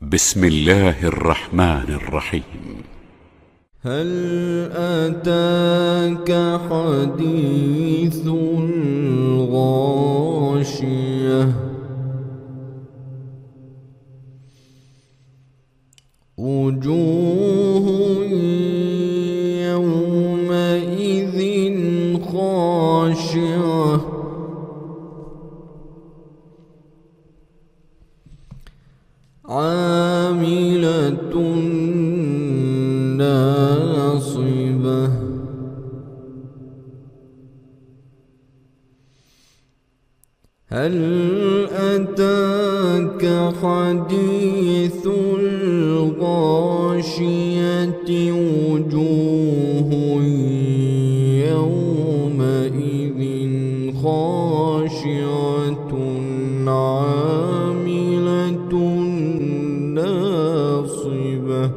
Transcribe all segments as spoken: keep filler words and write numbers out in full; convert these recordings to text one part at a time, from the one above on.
بسم الله الرحمن الرحيم. هل أتاك حديث الغاشية وجوه يومئذ خاشعة عاملة ناصبة هل أتاك حديث الغاشية وجوه يومئذ خاشعة عاملة ناصبة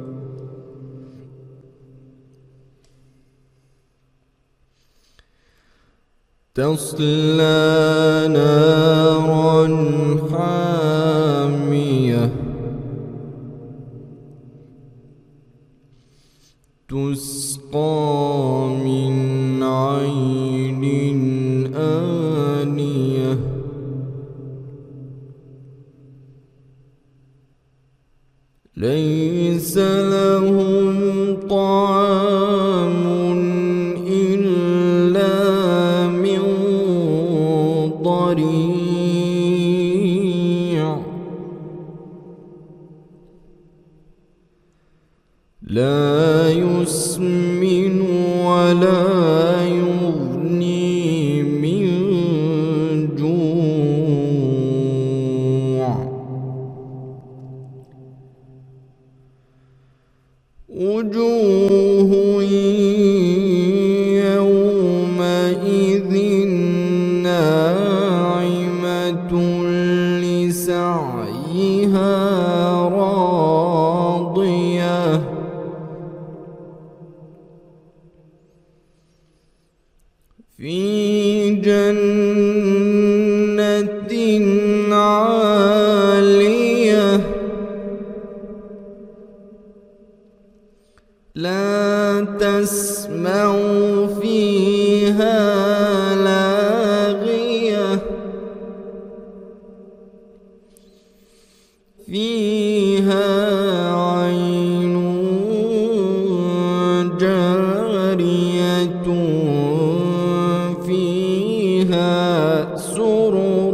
تصلى نارا حامية تسقى من عين آنية ليس لهم طعام إلا من ضريع لا يسمن ولا يغني من جوع وجوه يومئذ ناعمة لسعيها راضية في جنة عالية لا تسمع فيها لاغية فيها عين جارية فيها سرر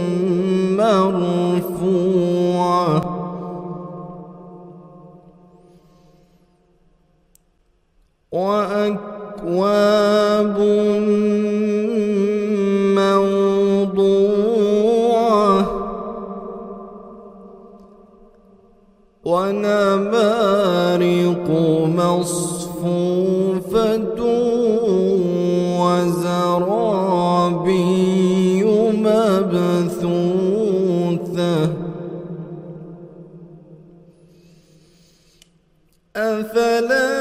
مرفوعة وأكواب موضوعة ونمارق مصفوفة وزرابي مبثوثة أفلا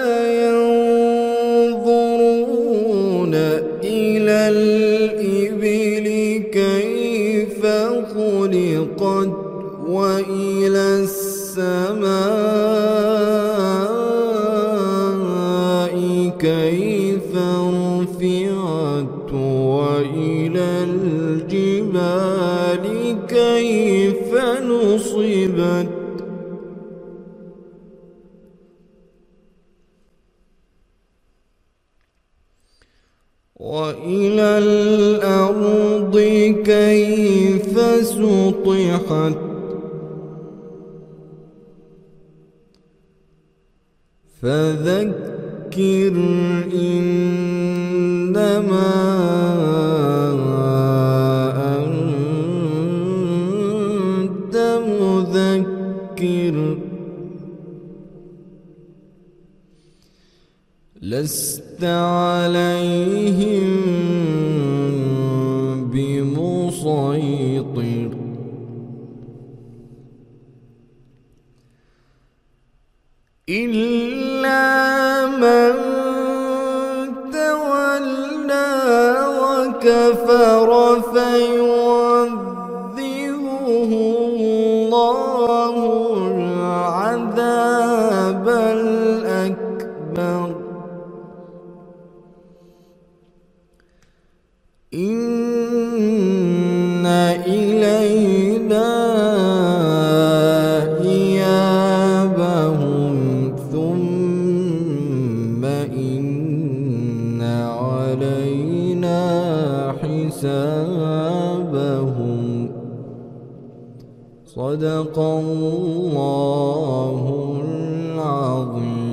ينظرون إلى الإبل كيف خلقت وإلى السماء كيف رفعت وإلى الجبال كيف نصبت وإلى الأرض كيف سطحت فذكر إنما أنت مذكر لست عليهم بمسيطر إلا من تولى وكفر فيعذبه الله إن إلينا إيابهم ثم إن علينا حسابهم. صدق الله العظيم.